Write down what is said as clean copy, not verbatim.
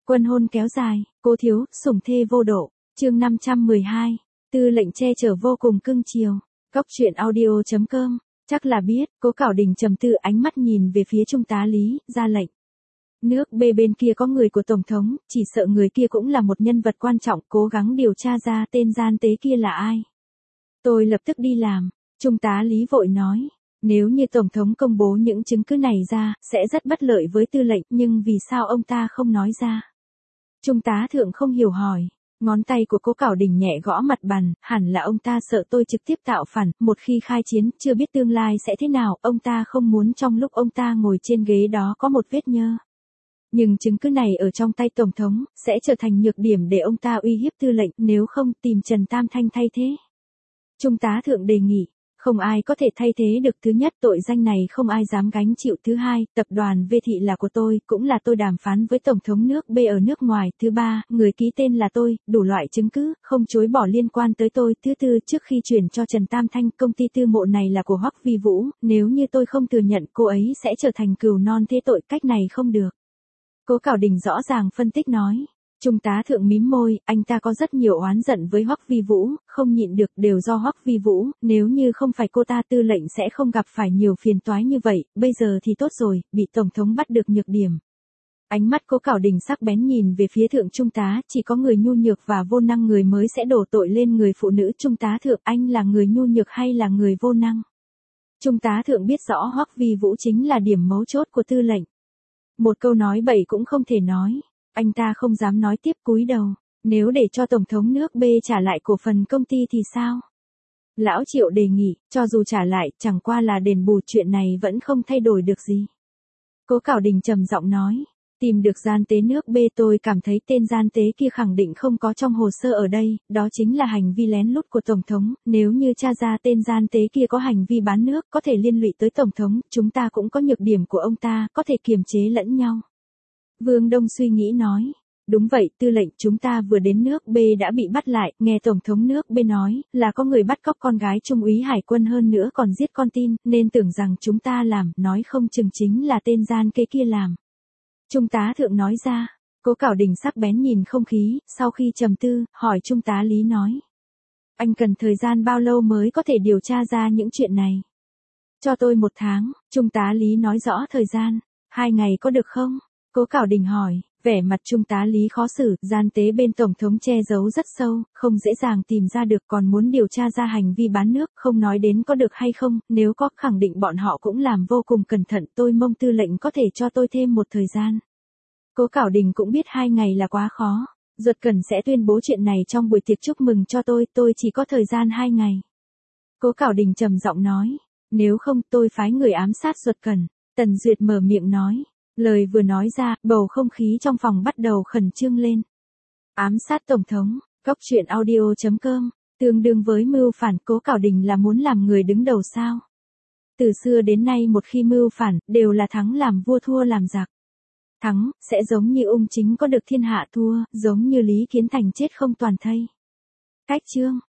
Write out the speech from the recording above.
Quân hôn kéo dài, Cố thiếu, sủng thê vô độ. Chương 512. Tư lệnh che chở vô cùng cưng chiều. Cóc truyện audio.com. Chắc là biết, Cố Cảo Đình trầm tư, ánh mắt nhìn về phía trung tá Lý, ra lệnh. Nước B bên kia có người của Tổng thống, chỉ sợ người kia cũng là một nhân vật quan trọng, cố gắng điều tra ra tên gian tế kia là ai. Tôi lập tức đi làm, trung tá Lý vội nói. Nếu như Tổng thống công bố những chứng cứ này ra, sẽ rất bất lợi với tư lệnh, nhưng vì sao ông ta không nói ra? Trung tá thượng không hiểu hỏi. Ngón tay của Cố Cảo Đình nhẹ gõ mặt bàn, hẳn là ông ta sợ tôi trực tiếp tạo phản, một khi khai chiến, chưa biết tương lai sẽ thế nào, ông ta không muốn trong lúc ông ta ngồi trên ghế đó có một vết nhơ. Nhưng chứng cứ này ở trong tay Tổng thống, sẽ trở thành nhược điểm để ông ta uy hiếp tư lệnh, nếu không tìm Trần Tam Thanh thay thế. Trung tá thượng đề nghị. Không ai có thể thay thế được, thứ nhất tội danh này không ai dám gánh chịu, thứ hai, tập đoàn V Thị là của tôi, cũng là tôi đàm phán với Tổng thống nước B ở nước ngoài, thứ ba, người ký tên là tôi, đủ loại chứng cứ, không chối bỏ liên quan tới tôi, thứ tư, trước khi chuyển cho Trần Tam Thanh, công ty tư mộ này là của Hoắc Vi Vũ, nếu như tôi không thừa nhận, cô ấy sẽ trở thành cừu non thế tội, cách này không được. Cố Cảo Đình rõ ràng phân tích nói. Trung tá thượng mím môi, anh ta có rất nhiều oán giận với Hoắc Vi Vũ, không nhịn được, đều do Hoắc Vi Vũ, nếu như không phải cô ta tư lệnh sẽ không gặp phải nhiều phiền toái như vậy, bây giờ thì tốt rồi, bị Tổng thống bắt được nhược điểm. Ánh mắt Cố Cảo Đình sắc bén nhìn về phía thượng trung tá, chỉ có người nhu nhược và vô năng người mới sẽ đổ tội lên người phụ nữ. Trung tá thượng, anh là người nhu nhược hay là người vô năng? Trung tá thượng biết rõ Hoắc Vi Vũ chính là điểm mấu chốt của tư lệnh. Một câu nói bậy cũng không thể nói. Anh ta không dám nói tiếp, cúi đầu. Nếu để cho Tổng thống nước B trả lại cổ phần công ty thì sao? Lão Triệu đề nghị, cho dù trả lại, chẳng qua là đền bù, chuyện này vẫn không thay đổi được gì. Cố Cảo Đình trầm giọng nói. Tìm được gian tế nước B, tôi cảm thấy tên gian tế kia khẳng định không có trong hồ sơ ở đây, đó chính là hành vi lén lút của Tổng thống, nếu như tra ra tên gian tế kia có hành vi bán nước, có thể liên lụy tới Tổng thống, chúng ta cũng có nhược điểm của ông ta, có thể kiềm chế lẫn nhau. Vương Đông suy nghĩ nói. Đúng vậy, tư lệnh, chúng ta vừa đến nước B đã bị bắt lại, nghe Tổng thống nước B nói, là có người bắt cóc con gái Trung úy Hải quân, hơn nữa còn giết con tin, nên tưởng rằng chúng ta làm, nói không chừng chính là tên gian kế kia làm. Trung tá thượng nói ra. Cố Cảo Đình sắc bén nhìn không khí, sau khi trầm tư, hỏi trung tá Lý nói. Anh cần thời gian bao lâu mới có thể điều tra ra những chuyện này? Cho tôi 1 tháng, trung tá Lý nói rõ thời gian. 2 ngày có được không? Cố Cảo Đình hỏi. Vẻ mặt trung tá Lý khó xử, gian tế bên Tổng thống che giấu rất sâu, không dễ dàng tìm ra được, còn muốn điều tra ra hành vi bán nước, không nói đến có được hay không, nếu có, khẳng định bọn họ cũng làm vô cùng cẩn thận, tôi mong tư lệnh có thể cho tôi thêm một thời gian. Cố Cảo Đình cũng biết 2 ngày là quá khó, Duật Cẩn sẽ tuyên bố chuyện này trong buổi tiệc chúc mừng cho tôi chỉ có thời gian 2 ngày. Cố Cảo Đình trầm giọng nói, nếu không tôi phái người ám sát Duật Cẩn. Tần Duyệt mở miệng nói. Lời vừa nói ra, bầu không khí trong phòng bắt đầu khẩn trương lên. Ám sát Tổng thống, Cóc truyện audio.com, tương đương với mưu phản. Cố Cảo Đình là muốn làm người đứng đầu sao? Từ xưa đến nay một khi mưu phản, đều là thắng làm vua thua làm giặc. Thắng, sẽ giống như Ung Chính có được thiên hạ, thua, giống như Lý Kiến Thành chết không toàn thây. Cách chương.